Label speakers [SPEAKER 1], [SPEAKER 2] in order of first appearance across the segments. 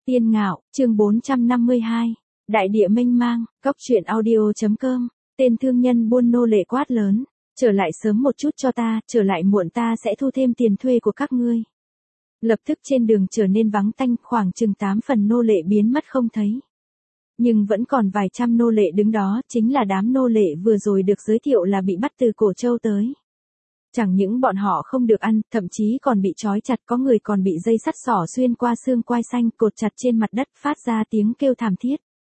[SPEAKER 1] Tiên Ngạo, chương 452. Đại địa mênh mang, Cóc truyện audio.com. Tên thương nhân buôn nô lệ quát lớn, trở lại sớm một chút cho ta, trở lại muộn ta sẽ thu thêm tiền thuê của các ngươi. Lập tức trên đường trở nên vắng tanh, khoảng chừng 8 phần nô lệ biến mất không thấy. Nhưng vẫn còn vài trăm nô lệ đứng đó, chính là đám nô lệ vừa rồi được giới thiệu là bị bắt từ Cổ Châu tới. Chẳng những bọn họ không được ăn, thậm chí còn bị trói chặt, có người còn bị dây sắt xỏ xuyên qua xương quai xanh, cột chặt trên mặt đất, phát ra tiếng kêu thảm thiết.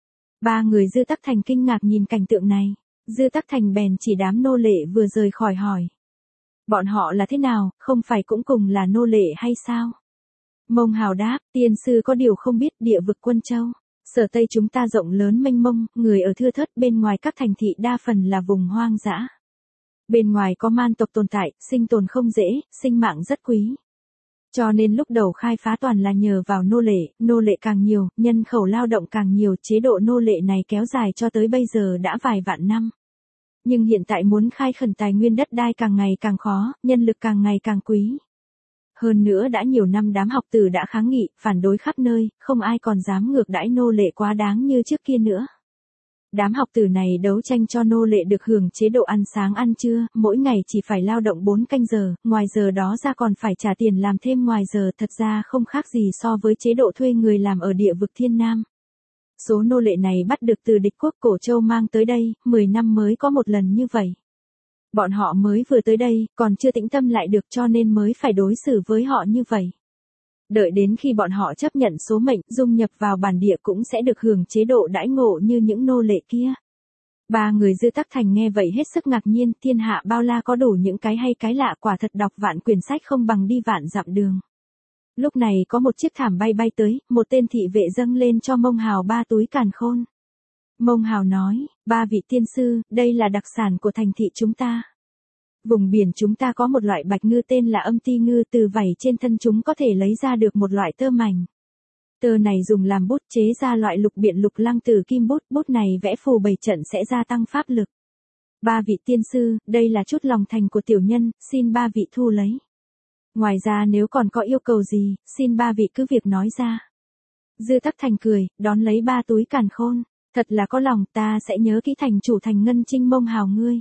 [SPEAKER 1] Ba người Dư Tắc Thành kinh ngạc nhìn cảnh tượng này. Dư Tắc Thành bèn chỉ đám nô lệ vừa rời khỏi hỏi. Bọn họ là thế nào, không phải cũng cùng là nô lệ hay sao? Mông Hào đáp, tiên sư có điều không biết, địa vực Quân Châu, Sở Tây chúng ta rộng lớn mênh mông, người ở thưa thớt, bên ngoài các thành thị đa phần là vùng hoang dã. Bên ngoài có man tộc tồn tại, sinh tồn không dễ, sinh mạng rất quý. Cho nên lúc đầu khai phá toàn là nhờ vào nô lệ càng nhiều, nhân khẩu lao động càng nhiều, chế độ nô lệ này kéo dài cho tới bây giờ đã vài vạn năm. Nhưng hiện tại muốn khai khẩn tài nguyên đất đai càng ngày càng khó, nhân lực càng ngày càng quý. Hơn nữa đã nhiều năm đám học tử đã kháng nghị, phản đối khắp nơi, không ai còn dám ngược đãi nô lệ quá đáng như trước kia nữa. Đám học tử này đấu tranh cho nô lệ được hưởng chế độ ăn sáng ăn trưa, mỗi ngày chỉ phải lao động 4 canh giờ, ngoài giờ đó ra còn phải trả tiền làm thêm ngoài giờ, thật ra không khác gì so với chế độ thuê người làm ở địa vực Thiên Nam. Số nô lệ này bắt được từ địch quốc Cổ Châu mang tới đây, 10 năm mới có một lần như vậy. Bọn họ mới vừa tới đây, còn chưa tĩnh tâm lại được cho nên mới phải đối xử với họ như vậy. Đợi đến khi bọn họ chấp nhận số mệnh, dung nhập vào bản địa cũng sẽ được hưởng chế độ đãi ngộ như những nô lệ kia. Ba người Dư Tắc Thành nghe vậy hết sức ngạc nhiên, thiên hạ bao la có đủ những cái hay cái lạ, quả thật đọc vạn quyển sách không bằng đi vạn dặm đường. Lúc này có một chiếc thảm bay tới, một tên thị vệ dâng lên cho Mông Hào 3 túi càn khôn. Mông Hào nói, 3 vị tiên sư, đây là đặc sản của thành thị chúng ta. Vùng biển chúng ta có một loại bạch ngư tên là âm ti ngư, từ vảy trên thân chúng có thể lấy ra được một loại tơ mảnh. Tơ này dùng làm bút chế ra loại lục biện lục lăng từ kim bút, bút này vẽ phù 7 trận sẽ gia tăng pháp lực. 3 vị tiên sư, đây là chút lòng thành của tiểu nhân, xin 3 vị thu lấy. Ngoài ra nếu còn có yêu cầu gì, xin 3 vị cứ việc nói ra. Dư Tắc Thành cười, đón lấy 3 túi càn khôn, thật là có lòng, ta sẽ nhớ kỹ thành chủ thành Ngân Trinh Mông Hào ngươi.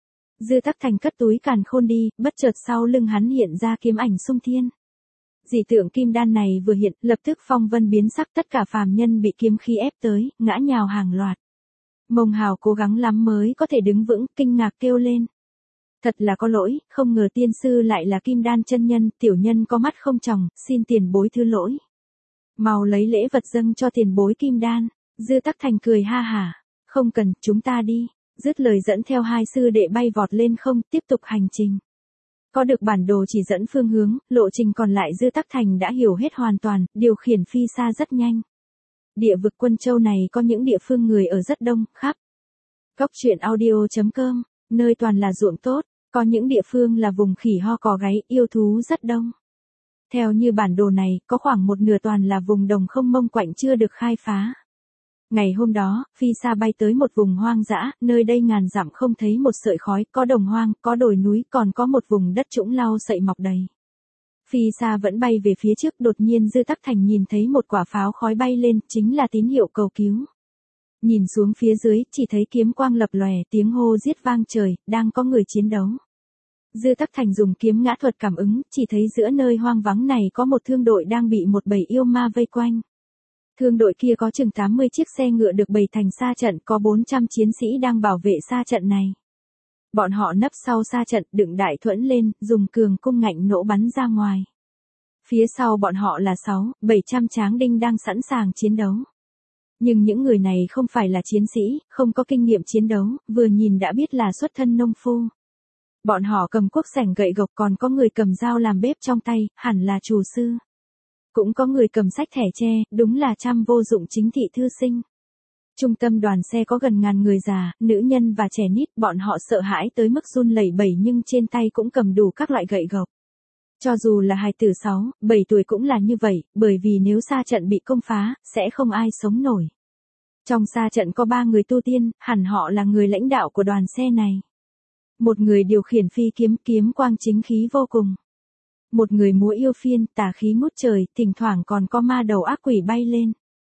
[SPEAKER 1] Dư Tắc Thành cất túi càn khôn đi, bất chợt sau lưng hắn hiện ra kiếm ảnh xung thiên. Dị tượng kim đan này vừa hiện, lập tức phong vân biến sắc, tất cả phàm nhân bị kiếm khí ép tới, ngã nhào hàng loạt. Mông Hào cố gắng lắm mới có thể đứng vững, kinh ngạc kêu lên. Thật là có lỗi, không ngờ tiên sư lại là kim đan chân nhân, tiểu nhân có mắt không tròng, xin tiền bối thứ lỗi. Mau lấy lễ vật dâng cho tiền bối kim đan. Dư Tắc Thành cười ha hả, không cần, chúng ta đi. Dứt lời dẫn theo 2 sư đệ bay vọt lên không, tiếp tục hành trình. Có được bản đồ chỉ dẫn phương hướng, lộ trình còn lại Dư Tắc Thành đã hiểu hết hoàn toàn, điều khiển phi xa rất nhanh. Địa vực Quân Châu này có những địa phương người ở rất đông, khắp. Cóc truyện audio.com, nơi toàn là ruộng tốt, có những địa phương là vùng khỉ ho cò gáy, yêu thú rất đông. Theo như bản đồ này, có khoảng một nửa toàn là vùng đồng không mông quạnh chưa được khai phá. Ngày hôm đó, phi xa bay tới một vùng hoang dã, nơi đây ngàn dặm không thấy một sợi khói, có đồng hoang, có đồi núi, còn có một vùng đất trũng lau sậy mọc đầy. Phi xa vẫn bay về phía trước, đột nhiên Dư Tắc Thành nhìn thấy một quả pháo khói bay lên, chính là tín hiệu cầu cứu. Nhìn xuống phía dưới, chỉ thấy kiếm quang lập lòe, tiếng hô giết vang trời, đang có người chiến đấu. Dư Tắc Thành dùng kiếm ngã thuật cảm ứng, chỉ thấy giữa nơi hoang vắng này có một thương đội đang bị một bầy yêu ma vây quanh. Thương đội kia có chừng 80 chiếc xe ngựa được bày thành sa trận, có 400 chiến sĩ đang bảo vệ sa trận này. Bọn họ nấp sau sa trận, đựng đại thuẫn lên, dùng cường cung ngạnh nổ bắn ra ngoài. Phía sau bọn họ là 700 tráng đinh đang sẵn sàng chiến đấu. Nhưng những người này không phải là chiến sĩ, không có kinh nghiệm chiến đấu, vừa nhìn đã biết là xuất thân nông phu. Bọn họ cầm cuốc sẻng gậy gộc, còn có người cầm dao làm bếp trong tay, hẳn là trù sư. Cũng có người cầm sách thẻ tre, đúng là trăm vô dụng chính thị thư sinh. Trung tâm đoàn xe có gần ngàn người già, nữ nhân và trẻ nít, bọn họ sợ hãi tới mức run lẩy bẩy nhưng trên tay cũng cầm đủ các loại gậy gộc. Cho dù là hài tử 6-7 tuổi cũng là như vậy, bởi vì nếu sa trận bị công phá, sẽ không ai sống nổi. Trong sa trận có 3 người tu tiên, hẳn họ là người lãnh đạo của đoàn xe này. Một người điều khiển phi kiếm, kiếm quang chính khí vô cùng. Một người múa yêu phiên, tà khí ngút trời, thỉnh thoảng còn có ma đầu ác quỷ bay lên.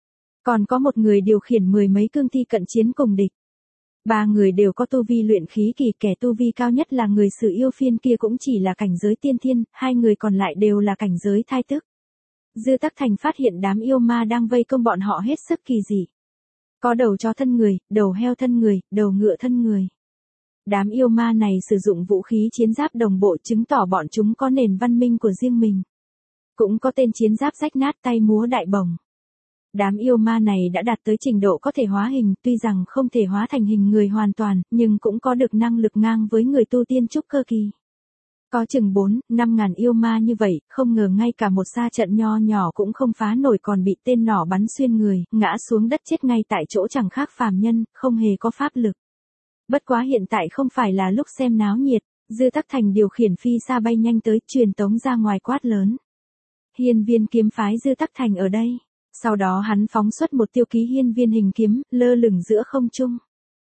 [SPEAKER 1] Còn có một người điều khiển mười mấy cương thi cận chiến cùng địch. Ba người đều có tu vi luyện khí kỳ, kẻ tu vi cao nhất là người Sử Yêu Phiên kia cũng chỉ là cảnh giới tiên thiên, hai người còn lại đều là cảnh giới thai tức. Dư Tắc Thành phát hiện đám yêu ma đang vây công bọn họ hết sức kỳ dị. Có đầu chó thân người, đầu heo thân người, đầu ngựa thân người. Đám yêu ma này sử dụng vũ khí chiến giáp đồng bộ, chứng tỏ bọn chúng có nền văn minh của riêng mình. Cũng có tên chiến giáp rách nát, tay múa đại bổng. Đám yêu ma này đã đạt tới trình độ có thể hóa hình, tuy rằng không thể hóa thành hình người hoàn toàn, nhưng cũng có được năng lực ngang với người tu tiên trúc cơ kỳ. Có chừng 4-5 ngàn yêu ma như vậy, không ngờ ngay cả một sa trận nho nhỏ cũng không phá nổi, còn bị tên nỏ bắn xuyên người, ngã xuống đất chết ngay tại chỗ, chẳng khác phàm nhân, không hề có pháp lực. Bất quá hiện tại không phải là lúc xem náo nhiệt, Dư Tắc Thành điều khiển phi sa bay nhanh tới, truyền tống ra ngoài quát lớn. Hiên Viên kiếm phái Dư Tắc Thành ở đây. Sau đó hắn phóng xuất một tiêu ký hiên viên hình kiếm, lơ lửng giữa không trung.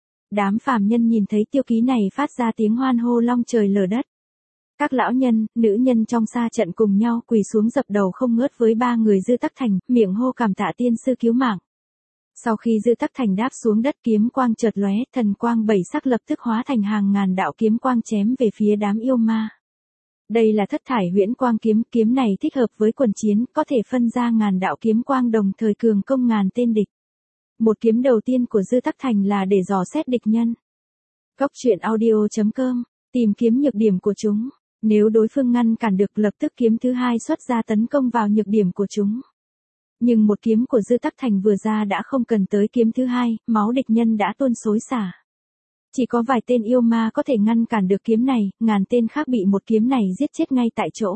[SPEAKER 1] Đám phàm nhân nhìn thấy tiêu ký này phát ra tiếng hoan hô long trời lở đất. Các lão nhân, nữ nhân trong sa trận cùng nhau quỳ xuống dập đầu không ngớt với ba người Dư Tắc Thành, miệng hô cảm tạ tiên sư cứu mạng. Sau khi Dư Tắc Thành đáp xuống đất, kiếm quang chợt lóe, thần quang bảy sắc lập tức hóa thành hàng ngàn đạo kiếm quang chém về phía đám yêu ma. Đây là thất thải huyễn quang kiếm, kiếm này thích hợp với quần chiến, có thể phân ra ngàn đạo kiếm quang đồng thời cường công ngàn tên địch. Một kiếm đầu tiên của Dư Tắc Thành là để dò xét địch nhân. Cốc truyện audio.com, tìm kiếm nhược điểm của chúng. Nếu đối phương ngăn cản được, lập tức kiếm thứ hai xuất ra tấn công vào nhược điểm của chúng. Nhưng một kiếm của Dư Tắc Thành vừa ra đã không cần tới kiếm thứ hai, máu địch nhân đã tuôn xối xả. Chỉ có vài tên yêu ma có thể ngăn cản được kiếm này, ngàn tên khác bị một kiếm này giết chết ngay tại chỗ.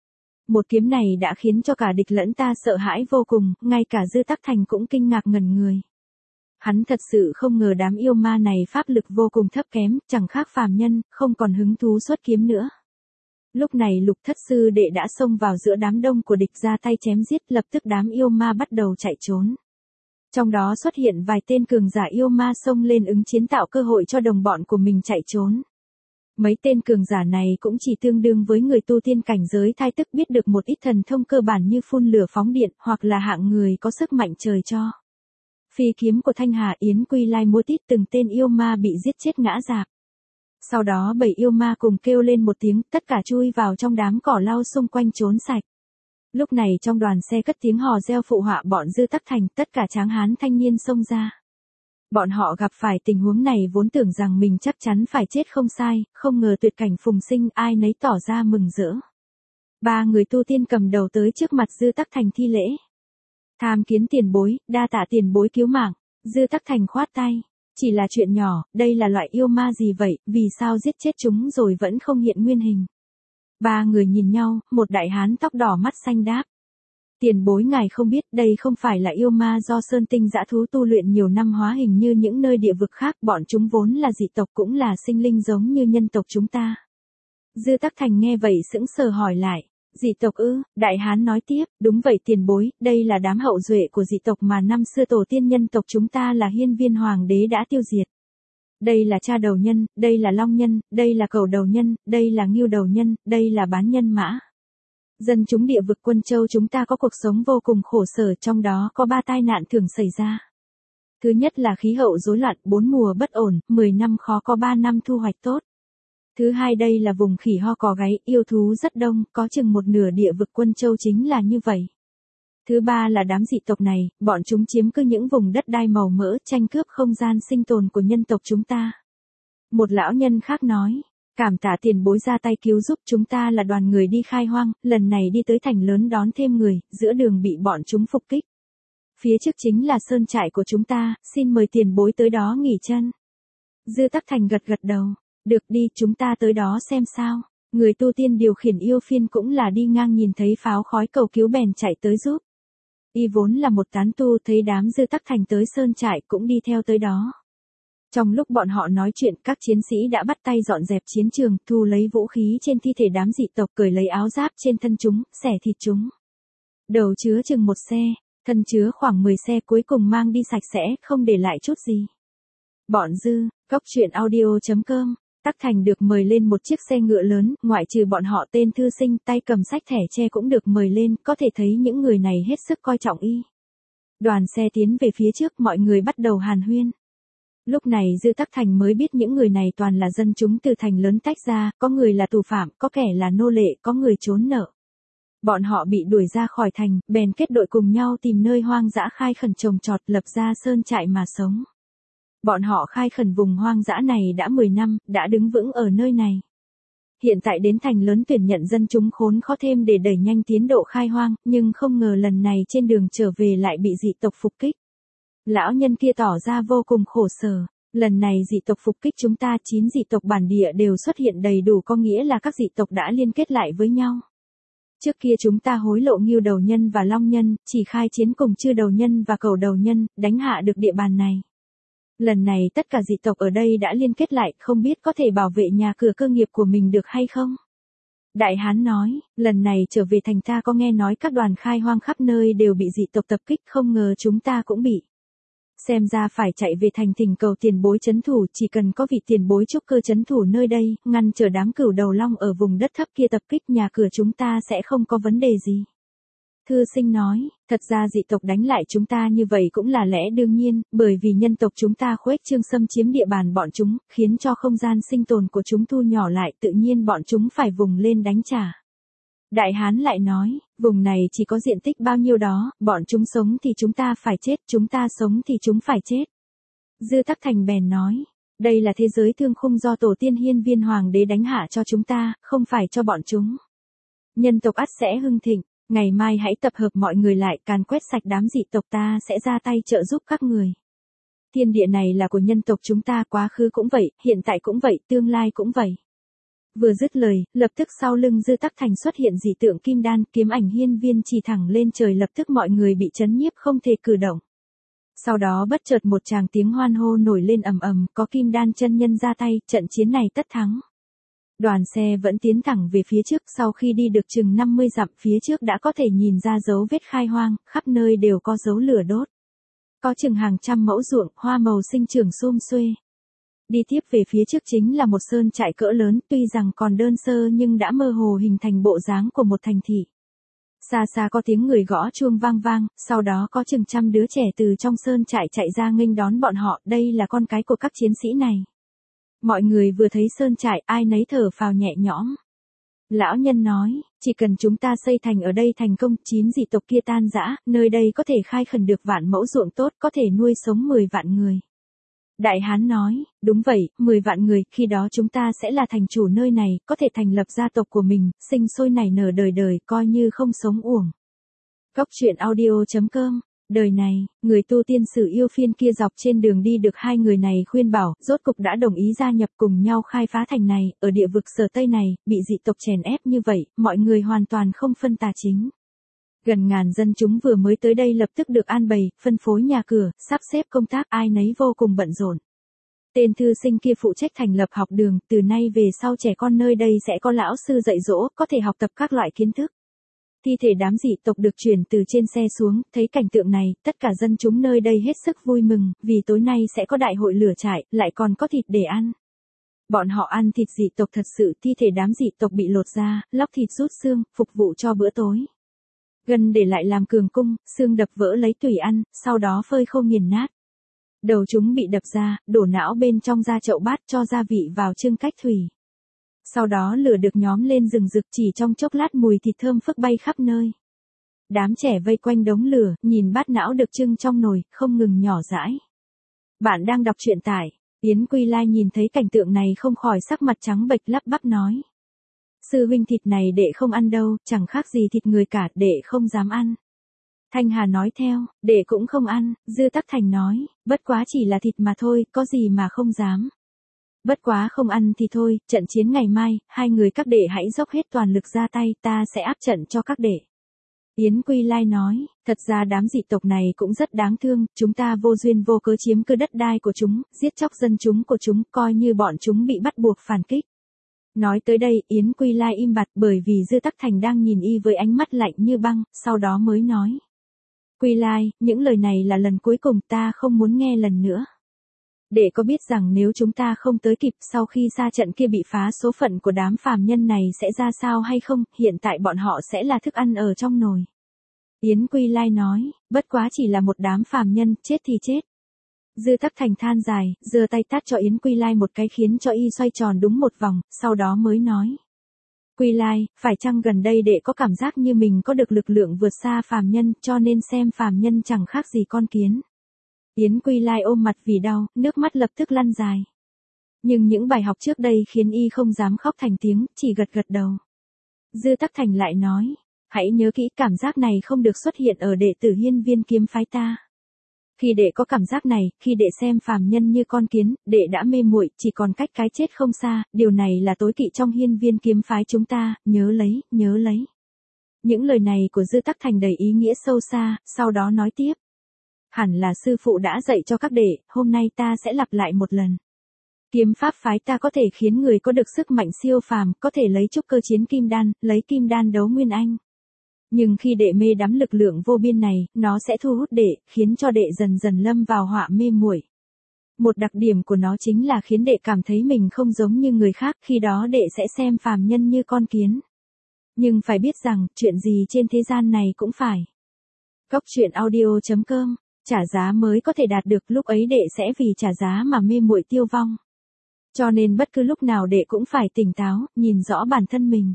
[SPEAKER 1] Một kiếm này đã khiến cho cả địch lẫn ta sợ hãi vô cùng, ngay cả Dư Tắc Thành cũng kinh ngạc ngẩn người. Hắn thật sự không ngờ đám yêu ma này pháp lực vô cùng thấp kém, chẳng khác phàm nhân, không còn hứng thú xuất kiếm nữa. Lúc này Lục Thất Sư Đệ đã xông vào giữa đám đông của địch ra tay chém giết, lập tức đám yêu ma bắt đầu chạy trốn. Trong đó xuất hiện vài tên cường giả yêu ma xông lên ứng chiến, tạo cơ hội cho đồng bọn của mình chạy trốn. Mấy tên cường giả này cũng chỉ tương đương với người tu tiên cảnh giới thai tức, biết được một ít thần thông cơ bản như phun lửa phóng điện, hoặc là hạng người có sức mạnh trời cho. Phi kiếm của Thanh Hà Yến Quy Lai múa tít, từng tên yêu ma bị giết chết ngã rạp. Sau đó 7 yêu ma cùng kêu lên một tiếng, tất cả chui vào trong đám cỏ lau xung quanh trốn sạch. Lúc này trong đoàn xe cất tiếng hò reo phụ họa bọn Dư Tắc Thành, tất cả tráng hán thanh niên xông ra. Bọn họ gặp phải tình huống này vốn tưởng rằng mình chắc chắn phải chết không sai, không ngờ tuyệt cảnh phùng sinh, ai nấy tỏ ra mừng rỡ. Ba người tu tiên cầm đầu tới trước mặt Dư Tắc Thành thi lễ. Tham kiến tiền bối, đa tạ tiền bối cứu mạng. Dư Tắc Thành khoát tay. Chỉ là chuyện nhỏ, đây là loại yêu ma gì vậy, vì sao giết chết chúng rồi vẫn không hiện nguyên hình. Ba người nhìn nhau, một đại hán tóc đỏ mắt xanh đáp. Tiền bối ngài không biết, đây không phải là yêu ma do sơn tinh dã thú tu luyện nhiều năm hóa hình như những nơi địa vực khác, bọn chúng vốn là dị tộc, cũng là sinh linh giống như nhân tộc chúng ta. Dư Tắc Thành nghe vậy sững sờ hỏi lại. Dị tộc ư? Đại hán nói tiếp, đúng vậy tiền bối, đây là đám hậu duệ của dị tộc mà năm xưa tổ tiên nhân tộc chúng ta là Hiên Viên Hoàng đế đã tiêu diệt. Đây là Cha Đầu Nhân, đây là Long Nhân, đây là Cẩu Đầu Nhân, đây là Ngưu Đầu Nhân, đây là Bán Nhân Mã. Dân chúng địa vực Quân Châu chúng ta có cuộc sống vô cùng khổ sở, trong đó có 3 tai nạn thường xảy ra. Thứ nhất là khí hậu rối loạn, 4 mùa bất ổn, 10 năm khó có 3 năm thu hoạch tốt. Thứ hai đây là vùng khỉ ho cò gáy, yêu thú rất đông, có chừng một nửa địa vực Quân Châu chính là như vậy. Thứ ba là đám dị tộc này, bọn chúng chiếm cứ những vùng đất đai màu mỡ, tranh cướp không gian sinh tồn của nhân tộc chúng ta. Một lão nhân khác nói, cảm tạ tiền bối ra tay cứu giúp, chúng ta là đoàn người đi khai hoang, lần này đi tới thành lớn đón thêm người, giữa đường bị bọn chúng phục kích. Phía trước chính là sơn trại của chúng ta, xin mời tiền bối tới đó nghỉ chân. Dư Tắc Thành gật gật đầu. Được đi, chúng ta tới đó xem sao. Người tu tiên điều khiển yêu phiên cũng là đi ngang nhìn thấy pháo khói cầu cứu bèn chạy tới giúp. Y vốn là một tán tu, thấy đám Dư Tắc Thành tới sơn trại cũng đi theo tới đó. Trong lúc bọn họ nói chuyện, các chiến sĩ đã bắt tay dọn dẹp chiến trường, thu lấy vũ khí trên thi thể đám dị tộc, cởi lấy áo giáp trên thân chúng, xẻ thịt chúng. Đầu chứa chừng 1 xe, thân chứa khoảng 10 xe, cuối cùng mang đi sạch sẽ, không để lại chút gì. Bọn Dư, Cốc truyện audio.com. Tắc Thành được mời lên một chiếc xe ngựa lớn, ngoại trừ bọn họ tên thư sinh tay cầm sách thẻ tre cũng được mời lên, có thể thấy những người này hết sức coi trọng y. Đoàn xe tiến về phía trước, mọi người bắt đầu hàn huyên. Lúc này Dư Tắc Thành mới biết những người này toàn là dân chúng từ thành lớn tách ra, có người là tù phạm, có kẻ là nô lệ, có người trốn nợ. Bọn họ bị đuổi ra khỏi thành, bèn kết đội cùng nhau tìm nơi hoang dã khai khẩn trồng trọt, lập ra sơn trại mà sống. Bọn họ khai khẩn vùng hoang dã này đã 10 năm, đã đứng vững ở nơi này. Hiện tại đến thành lớn tuyển nhận dân chúng khốn khó thêm để đẩy nhanh tiến độ khai hoang, nhưng không ngờ lần này trên đường trở về lại bị dị tộc phục kích. Lão nhân kia tỏ ra vô cùng khổ sở. Lần này dị tộc phục kích chúng ta, 9 dị tộc bản địa đều xuất hiện đầy đủ, có nghĩa là các dị tộc đã liên kết lại với nhau. Trước kia chúng ta hối lộ Ngưu Đầu Nhân và Long Nhân, chỉ khai chiến cùng Chư Đầu Nhân và Cẩu Đầu Nhân, đánh hạ được địa bàn này. Lần này tất cả dị tộc ở đây đã liên kết lại, không biết có thể bảo vệ nhà cửa cơ nghiệp của mình được hay không? Đại Hán nói, lần này trở về thành ta có nghe nói các đoàn khai hoang khắp nơi đều bị dị tộc tập kích, không ngờ chúng ta cũng bị. Xem ra phải chạy về thành thỉnh cầu tiền bối trấn thủ, chỉ cần có vị tiền bối trúc cơ trấn thủ nơi đây, ngăn trở đám Cửu Đầu Long ở vùng đất thấp kia tập kích, nhà cửa chúng ta sẽ không có vấn đề gì. Thư Sinh nói, thật ra dị tộc đánh lại chúng ta như vậy cũng là lẽ đương nhiên, bởi vì nhân tộc chúng ta khuếch trương xâm chiếm địa bàn bọn chúng, khiến cho không gian sinh tồn của chúng thu nhỏ lại, tự nhiên bọn chúng phải vùng lên đánh trả. Đại Hán lại nói, vùng này chỉ có diện tích bao nhiêu đó, bọn chúng sống thì chúng ta phải chết, chúng ta sống thì chúng phải chết. Dư Tắc Thành bèn nói, đây là thế giới thương khung do tổ tiên Hiên Viên Hoàng đế đánh hạ cho chúng ta, không phải cho bọn chúng. Nhân tộc ắt sẽ hưng thịnh, ngày mai hãy tập hợp mọi người lại, càn quét sạch đám dị tộc, ta sẽ ra tay trợ giúp các người. Thiên địa này là của nhân tộc chúng ta, quá khứ cũng vậy, hiện tại cũng vậy, tương lai cũng vậy. Vừa dứt lời, lập tức sau lưng Dư Tắc Thành xuất hiện dị tượng kim đan, kiếm ảnh hiên viên chỉ thẳng lên trời, lập tức mọi người bị chấn nhiếp không thể cử động. Sau đó bất chợt một tràng tiếng hoan hô nổi lên ầm ầm, có kim đan chân nhân ra tay, trận chiến này tất thắng. Đoàn xe vẫn tiến thẳng về phía trước, sau khi đi được chừng 50 dặm, phía trước đã có thể nhìn ra dấu vết khai hoang, khắp nơi đều có dấu lửa đốt. Có chừng hàng trăm mẫu ruộng, hoa màu sinh trưởng sum xuê. Đi tiếp về phía trước chính là một sơn trại cỡ lớn, tuy rằng còn đơn sơ nhưng đã mơ hồ hình thành bộ dáng của một thành thị. Xa xa có tiếng người gõ chuông vang vang, sau đó có chừng trăm đứa trẻ từ trong sơn trại chạy ra nghênh đón bọn họ, đây là con cái của các chiến sĩ này. Mọi người vừa thấy sơn trại, ai nấy thở phào nhẹ nhõm. Lão nhân nói, chỉ cần chúng ta xây thành ở đây thành công, 9 dị tộc kia tan rã, nơi đây có thể khai khẩn được vạn mẫu ruộng tốt, có thể nuôi sống 10 vạn người. Đại Hán nói, đúng vậy, 10 vạn người, khi đó chúng ta sẽ là thành chủ nơi này, có thể thành lập gia tộc của mình, sinh sôi nảy nở đời đời, coi như không sống uổng. Góc truyện audio.com. Đời này, người tu tiên sử yêu phiên kia dọc trên đường đi được hai người này khuyên bảo, rốt cục đã đồng ý gia nhập cùng nhau khai phá thành này, ở địa vực Sở Tây này, bị dị tộc chèn ép như vậy, mọi người hoàn toàn không phân tà chính. Gần ngàn dân chúng vừa mới tới đây lập tức được an bày, phân phối nhà cửa, sắp xếp công tác, ai nấy vô cùng bận rộn. Tên thư sinh kia phụ trách thành lập học đường, từ nay về sau trẻ con nơi đây sẽ có lão sư dạy dỗ, có thể học tập các loại kiến thức. Thi thể đám dị tộc được chuyển từ trên xe xuống, thấy cảnh tượng này, tất cả dân chúng nơi đây hết sức vui mừng, vì tối nay sẽ có đại hội lửa trại, lại còn có thịt để ăn. Bọn họ ăn thịt dị tộc thật sự, thi thể đám dị tộc bị lột ra, lóc thịt rút xương, phục vụ cho bữa tối. Gân để lại làm cường cung, xương đập vỡ lấy tùy ăn, sau đó phơi khô nghiền nát. Đầu chúng bị đập ra, đổ não bên trong ra chậu bát, cho gia vị vào chưng cách thủy. Sau đó lửa được nhóm lên rừng rực, chỉ trong chốc lát mùi thịt thơm phức bay khắp nơi. Đám trẻ vây quanh đống lửa, nhìn bát não được trưng trong nồi, không ngừng nhỏ dãi. Bạn đang đọc truyện tại Yến Quy Lai nhìn thấy cảnh tượng này không khỏi sắc mặt trắng bệch, lắp bắp nói. Sư huynh, thịt này đệ không ăn đâu, chẳng khác gì thịt người cả, đệ không dám ăn. Thanh Hà nói theo, đệ cũng không ăn. Dư Tắc Thành nói, bất quá chỉ là thịt mà thôi, có gì mà không dám. Bất quá không ăn thì thôi, trận chiến ngày mai, hai người các đệ hãy dốc hết toàn lực ra tay, ta sẽ áp trận cho các đệ. Yến Quy Lai nói, thật ra đám dị tộc này cũng rất đáng thương, chúng ta vô duyên vô cớ chiếm cứ đất đai của chúng, giết chóc dân chúng của chúng, coi như bọn chúng bị bắt buộc phản kích. Nói tới đây, Yến Quy Lai im bặt, bởi vì Dư Tắc Thành đang nhìn y với ánh mắt lạnh như băng, sau đó mới nói. Quy Lai, những lời này là lần cuối cùng, ta không muốn nghe lần nữa. Đệ có biết rằng nếu chúng ta không tới kịp, sau khi xa trận kia bị phá, số phận của đám phàm nhân này sẽ ra sao hay không, hiện tại bọn họ sẽ là thức ăn ở trong nồi. Yến Quy Lai nói, bất quá chỉ là một đám phàm nhân, chết thì chết. Dư Tắc Thành than dài, giơ tay tát cho Yến Quy Lai một cái khiến cho y xoay tròn đúng một vòng, sau đó mới nói. Quy Lai, phải chăng gần đây đệ có cảm giác như mình có được lực lượng vượt xa phàm nhân, cho nên xem phàm nhân chẳng khác gì con kiến. Yến Quy Lai ôm mặt vì đau, nước mắt lập tức lăn dài. Nhưng những bài học trước đây khiến y không dám khóc thành tiếng, chỉ gật gật đầu. Dư Tắc Thành lại nói, hãy nhớ kỹ cảm giác này không được xuất hiện ở đệ tử Hiên Viên kiếm phái ta. Khi đệ có cảm giác này, khi đệ xem phàm nhân như con kiến, đệ đã mê muội, chỉ còn cách cái chết không xa, điều này là tối kỵ trong Hiên Viên kiếm phái chúng ta, nhớ lấy, nhớ lấy. Những lời này của Dư Tắc Thành đầy ý nghĩa sâu xa, sau đó nói tiếp. Hẳn là sư phụ đã dạy cho các đệ, hôm nay ta sẽ lặp lại một lần. Kiếm pháp phái ta có thể khiến người có được sức mạnh siêu phàm, có thể lấy trúc cơ chiến kim đan, lấy kim đan đấu nguyên anh. Nhưng khi đệ mê đắm lực lượng vô biên này, nó sẽ thu hút đệ, khiến cho đệ dần dần lâm vào họa mê muội. Một đặc điểm của nó chính là khiến đệ cảm thấy mình không giống như người khác, khi đó đệ sẽ xem phàm nhân như con kiến. Nhưng phải biết rằng, chuyện gì trên thế gian này cũng phải. Cóc truyện audio.com, trả giá mới có thể đạt được, lúc ấy đệ sẽ vì trả giá mà mê muội tiêu vong. Cho nên bất cứ lúc nào đệ cũng phải tỉnh táo, nhìn rõ bản thân mình.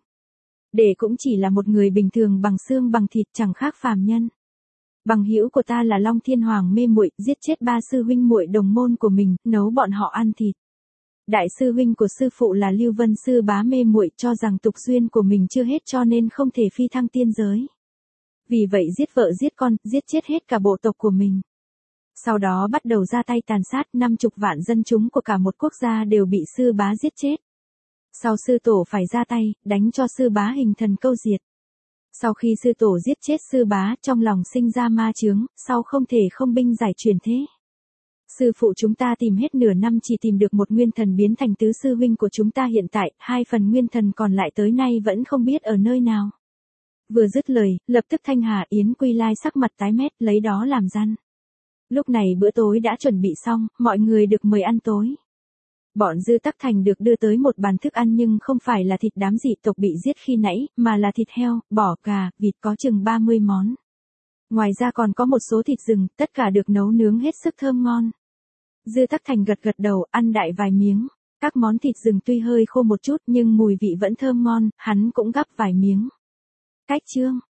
[SPEAKER 1] Đệ cũng chỉ là một người bình thường bằng xương bằng thịt, chẳng khác phàm nhân. Bằng hữu của ta là Long Thiên Hoàng mê muội, giết chết 3 sư huynh muội đồng môn của mình, nấu bọn họ ăn thịt. Đại sư huynh của sư phụ là Lưu Vân sư bá mê muội, cho rằng tục duyên của mình chưa hết cho nên không thể phi thăng tiên giới. Vì vậy giết vợ giết con, giết chết hết cả bộ tộc của mình. Sau đó bắt đầu ra tay tàn sát, 50 vạn dân chúng của cả một quốc gia đều bị sư bá giết chết. Sau sư tổ phải ra tay, đánh cho sư bá hình thần câu diệt. Sau khi sư tổ giết chết sư bá, trong lòng sinh ra ma chướng, sau không thể không binh giải truyền thế. Sư phụ chúng ta tìm hết nửa năm chỉ tìm được một nguyên thần biến thành tứ sư huynh của chúng ta hiện tại, 2 phần nguyên thần còn lại tới nay vẫn không biết ở nơi nào. Vừa dứt lời, lập tức Thanh Hà Yến Quy Lai sắc mặt tái mét, lấy đó làm răn. Lúc này bữa tối đã chuẩn bị xong, mọi người được mời ăn tối. Bọn Dư Tắc Thành được đưa tới một bàn thức ăn nhưng không phải là thịt đám dị tộc bị giết khi nãy, mà là thịt heo, bò, gà, vịt có chừng 30 món. Ngoài ra còn có một số thịt rừng, tất cả được nấu nướng hết sức thơm ngon. Dư Tắc Thành gật gật đầu, ăn đại vài miếng. Các món thịt rừng tuy hơi khô một chút nhưng mùi vị vẫn thơm ngon, hắn cũng gắp vài miếng. Cách chương